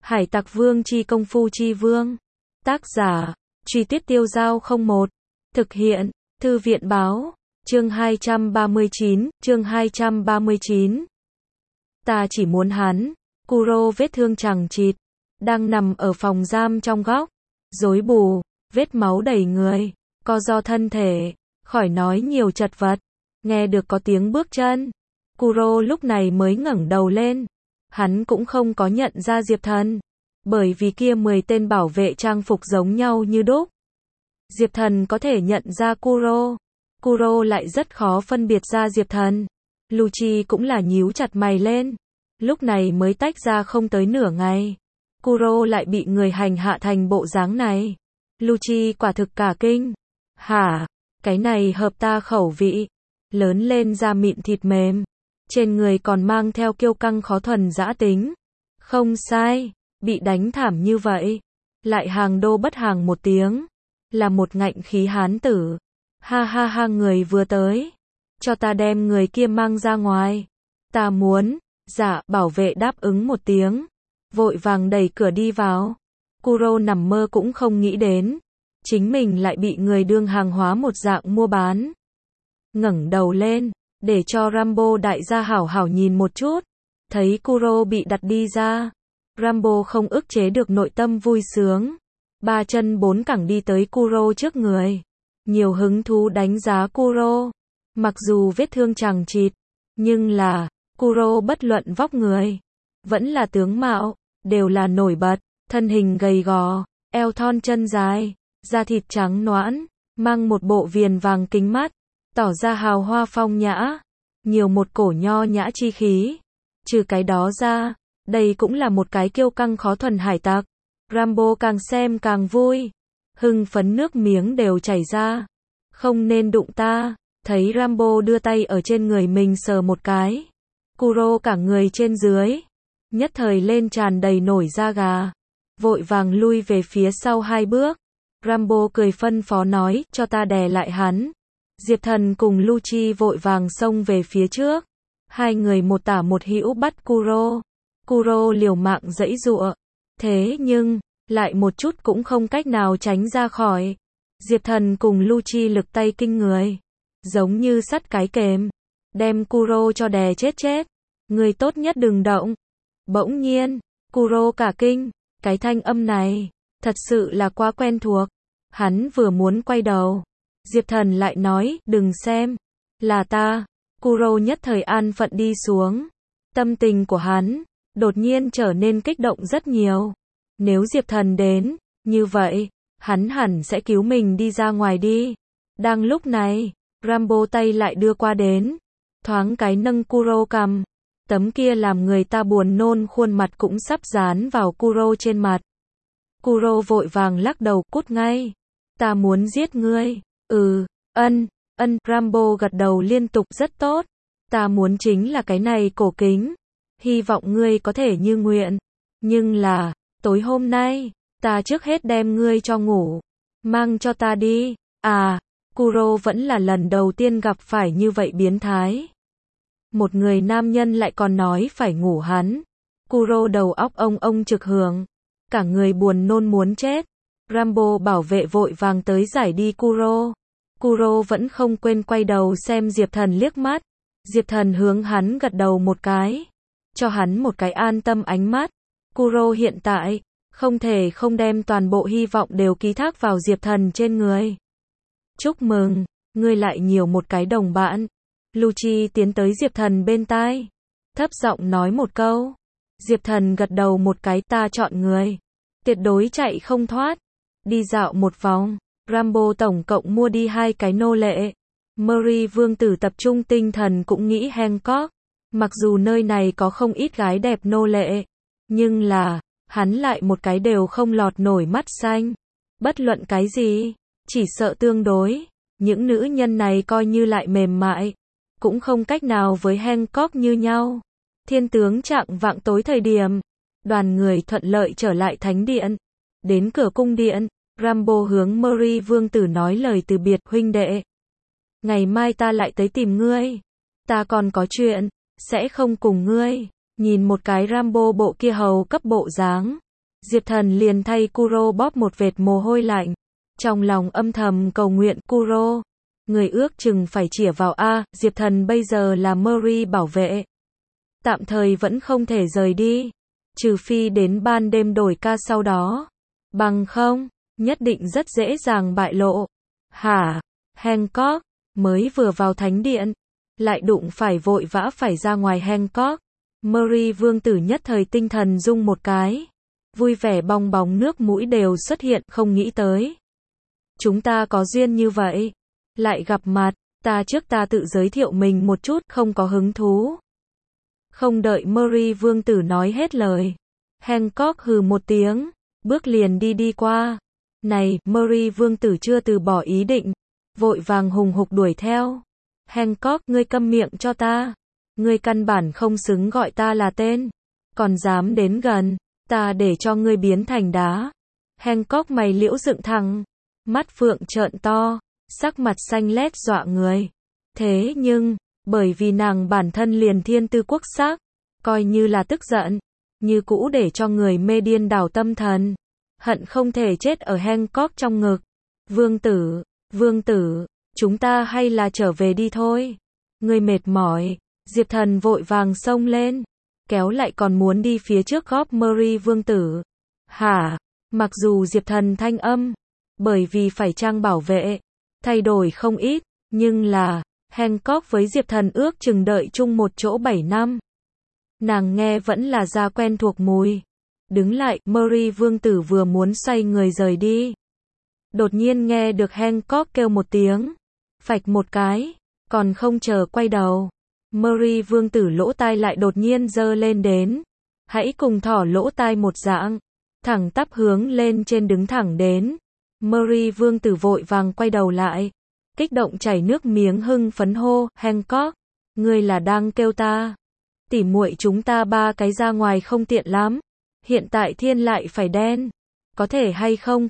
Hải Tặc Vương chi công phu chi vương. Tác giả, Truy Tuyết Tiêu Giao 01. Thực hiện, Thư viện báo, chương 239. Ta chỉ muốn hắn. Kuro vết thương chằng chịt, đang nằm ở phòng giam trong góc, rối bù, vết máu đầy người, co ro thân thể, khỏi nói nhiều chật vật. Nghe được có tiếng bước chân, Kuro lúc này mới ngẩng đầu lên. Hắn cũng không có nhận ra Diệp Thần, bởi vì kia 10 tên bảo vệ trang phục giống nhau như đúc. Diệp Thần có thể nhận ra Kuro, Kuro lại rất khó phân biệt ra Diệp Thần. Lucci cũng là nhíu chặt mày lên, lúc này mới tách ra không tới nửa ngày, Kuro lại bị người hành hạ thành bộ dáng này. Lucci quả thực cả kinh. Hả, cái này hợp ta khẩu vị. Lớn lên da mịn thịt mềm, trên người còn mang theo kiêu căng khó thuần dã tính. Không sai, bị đánh thảm như vậy, lại hàng đô bất hàng một tiếng, là một ngạnh khí hán tử. Ha ha ha, người vừa tới, cho ta đem người kia mang ra ngoài. Ta muốn. Dạ, bảo vệ đáp ứng một tiếng, vội vàng đẩy cửa đi vào. Kuro nằm mơ cũng không nghĩ đến, chính mình lại bị người đương hàng hóa một dạng mua bán. Ngẩng đầu lên, để cho Rambo đại gia hảo hảo nhìn một chút, thấy Kuro bị đặt đi ra. Rambo không ức chế được nội tâm vui sướng, ba chân bốn cẳng đi tới Kuro trước người, nhiều hứng thú đánh giá Kuro. Mặc dù vết thương chằng chịt, nhưng là Kuro bất luận vóc người, vẫn là tướng mạo, đều là nổi bật. Thân hình gầy gò, eo thon chân dài, da thịt trắng nõn, mang một bộ viền vàng kính mắt, tỏ ra hào hoa phong nhã, nhiều một cổ nho nhã chi khí. Trừ cái đó ra, đây cũng là một cái kiêu căng khó thuần hải tặc. Rambo càng xem càng vui, hưng phấn nước miếng đều chảy ra. Không nên đụng ta. Thấy Rambo đưa tay ở trên người mình sờ một cái, Kuro cả người trên dưới nhất thời lên tràn đầy nổi da gà, vội vàng lui về phía sau 2 bước. Rambo cười phân phó nói, cho ta đè lại hắn. Diệp Thần cùng Lucci vội vàng xông về phía trước, hai người một tả một hữu bắt Kuro. Kuro liều mạng giãy giụa, thế nhưng lại một chút cũng không cách nào tránh ra khỏi. Diệp Thần cùng Lucci lực tay kinh người, giống như sắt cái kềm, đem Kuro cho đè chết chết. Người tốt nhất đừng động. Bỗng nhiên, Kuro cả kinh, cái thanh âm này, thật sự là quá quen thuộc. Hắn vừa muốn quay đầu, Diệp Thần lại nói, đừng xem, là ta. Kuro nhất thời an phận đi xuống. Tâm tình của hắn, đột nhiên trở nên kích động rất nhiều. Nếu Diệp Thần đến, như vậy, hắn hẳn sẽ cứu mình đi ra ngoài đi. Đang lúc này, Rambo tay lại đưa qua đến, thoáng cái nâng Kuro cằm. Tấm kia làm người ta buồn nôn khuôn mặt cũng sắp dán vào Kuro trên mặt. Kuro vội vàng lắc đầu, cút ngay. Ta muốn giết ngươi. Ân, Rambo gật đầu liên tục, rất tốt. Ta muốn chính là cái này cổ kính. Hy vọng ngươi có thể như nguyện. Nhưng là, tối hôm nay, ta trước hết đem ngươi cho ngủ. Mang cho ta đi. À, Kuro vẫn là lần đầu tiên gặp phải như vậy biến thái. Một người nam nhân lại còn nói phải ngủ hắn. Kuro đầu óc ông trực hưởng, cả người buồn nôn muốn chết. Rambo bảo vệ vội vàng tới giải đi Kuro. Kuro vẫn không quên quay đầu xem Diệp Thần liếc mắt. Diệp Thần hướng hắn gật đầu một cái, cho hắn một cái an tâm ánh mắt. Kuro hiện tại, không thể không đem toàn bộ hy vọng đều ký thác vào Diệp Thần trên người. Chúc mừng, ngươi lại nhiều một cái đồng bạn. Lucci tiến tới Diệp Thần bên tai, thấp giọng nói một câu. Diệp Thần gật đầu một cái, ta chọn người, tuyệt đối chạy không thoát. Đi dạo một vòng, Rambo tổng cộng mua đi 2 cái nô lệ. Murray vương tử tập trung tinh thần cũng nghĩ Hancock. Mặc dù nơi này có không ít gái đẹp nô lệ, nhưng là, hắn lại một cái đều không lọt nổi mắt xanh. Bất luận cái gì, chỉ sợ tương đối, những nữ nhân này coi như lại mềm mại, cũng không cách nào với Hancock như nhau. Thiên tướng chạng vạng tối thời điểm, đoàn người thuận lợi trở lại thánh điện. Đến cửa cung điện, Rambo hướng Murray vương tử nói lời từ biệt, huynh đệ. Ngày mai ta lại tới tìm ngươi. Ta còn có chuyện, sẽ không cùng ngươi. Nhìn một cái Rambo bộ kia hầu cấp bộ dáng, Diệp Thần liền thay Kuro bóp một vệt mồ hôi lạnh. Trong lòng âm thầm cầu nguyện Kuro. Người ước chừng phải chĩa vào A, Diệp Thần bây giờ là Mori bảo vệ. Tạm thời vẫn không thể rời đi. Trừ phi đến ban đêm đổi ca sau đó. Bằng không, nhất định rất dễ dàng bại lộ. Hả? Hancock, mới vừa vào thánh điện. Lại đụng phải vội vã phải ra ngoài Hancock. Mori vương tử nhất thời tinh thần rung một cái. Vui vẻ bong bóng nước mũi đều xuất hiện, không nghĩ tới. Chúng ta có duyên như vậy. Lại gặp mặt, ta tự giới thiệu mình một chút, không có hứng thú. Không đợi Mori vương tử nói hết lời. Hancock hừ một tiếng, bước liền đi qua. Này, Mori vương tử chưa từ bỏ ý định. Vội vàng hùng hục đuổi theo. Hancock, ngươi câm miệng cho ta. Ngươi căn bản không xứng gọi ta là tên. Còn dám đến gần, ta để cho ngươi biến thành đá. Hancock mày liễu dựng thẳng. Mắt phượng trợn to. Sắc mặt xanh lét dọa người. Thế nhưng, bởi vì nàng bản thân liền thiên tư quốc sắc, coi như là tức giận, như cũ để cho người mê điên đảo tâm thần. Hận không thể chết ở Hancock trong ngực. Vương tử, chúng ta hay là trở về đi thôi. Ngươi mệt mỏi. Diệp Thần vội vàng xông lên, kéo lại còn muốn đi phía trước góp Mori vương tử. Hả? Mặc dù Diệp Thần thanh âm, bởi vì phải trang bảo vệ, thay đổi không ít, nhưng là, Hancock với Diệp Thần ước chừng đợi chung một chỗ 7 năm. Nàng nghe vẫn là da quen thuộc mùi. Đứng lại, Mori vương tử vừa muốn xoay người rời đi. Đột nhiên nghe được Hancock kêu một tiếng, phạch một cái, còn không chờ quay đầu. Mori vương tử lỗ tai lại đột nhiên giơ lên đến. Hãy cùng thỏ lỗ tai một dạng, thẳng tắp hướng lên trên đứng thẳng đến. Mori vương tử vội vàng quay đầu lại, kích động chảy nước miếng hưng phấn hô, Hancock, ngươi là đang kêu ta. Tỉ muội chúng ta ba cái ra ngoài không tiện lắm. Hiện tại thiên lại phải đen. Có thể hay không?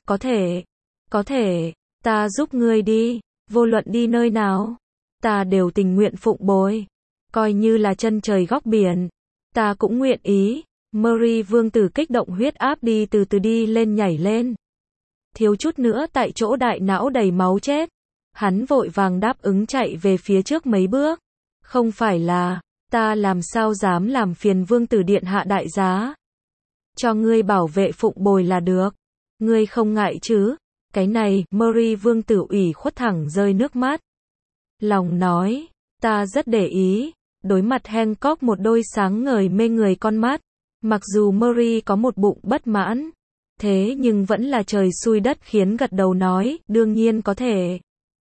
Có thể, ta giúp ngươi đi, vô luận đi nơi nào. Ta đều tình nguyện phụng bồi. Coi như là chân trời góc biển. Ta cũng nguyện ý. Mori vương tử kích động huyết áp đi từ từ đi lên nhảy lên. Thiếu chút nữa tại chỗ đại não đầy máu chết. Hắn vội vàng đáp ứng chạy về phía trước mấy bước. Không phải là, ta làm sao dám làm phiền vương tử điện hạ đại giá. Cho ngươi bảo vệ phụng bồi là được. Ngươi không ngại chứ? Cái này, Mori vương tử ủy khuất thẳng rơi nước mắt. Lòng nói, ta rất để ý. Đối mặt Hancock một đôi sáng ngời mê người con mắt. Mặc dù Mori có một bụng bất mãn, thế nhưng vẫn là trời xui đất khiến gật đầu nói, đương nhiên có thể.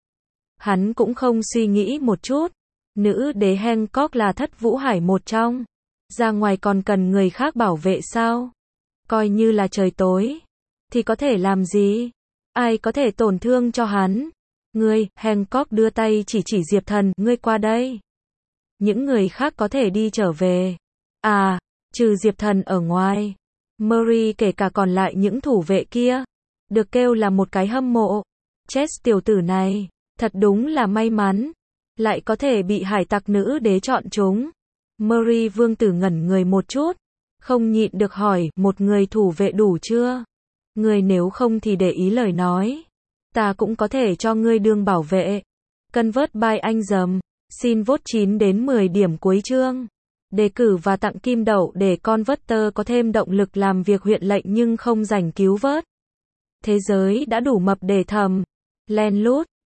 Hắn cũng không suy nghĩ một chút. Nữ đế Hancock là thất vũ hải một trong. Ra ngoài còn cần người khác bảo vệ sao? Coi như là trời tối, thì có thể làm gì? Ai có thể tổn thương cho hắn? Ngươi, Hancock đưa tay chỉ Diệp Thần, ngươi qua đây. Những người khác có thể đi trở về. À, trừ Diệp Thần ở ngoài. Mori kể cả còn lại những thủ vệ kia. Được kêu là một cái hâm mộ. Chết tiểu tử này, thật đúng là may mắn. Lại có thể bị hải tặc nữ đế chọn chúng. Mori vương tử ngẩn người một chút. Không nhịn được hỏi, một người thủ vệ đủ chưa? Ngươi nếu không thì để ý lời nói. Ta cũng có thể cho ngươi đương bảo vệ. Convert by anh dầm. Xin vote 9 đến 10 điểm cuối chương. Đề cử và tặng kim đậu để Converter có thêm động lực làm việc huyện lệnh nhưng không rảnh cứu vớt. Thế giới đã đủ mập để thầm. Len lút.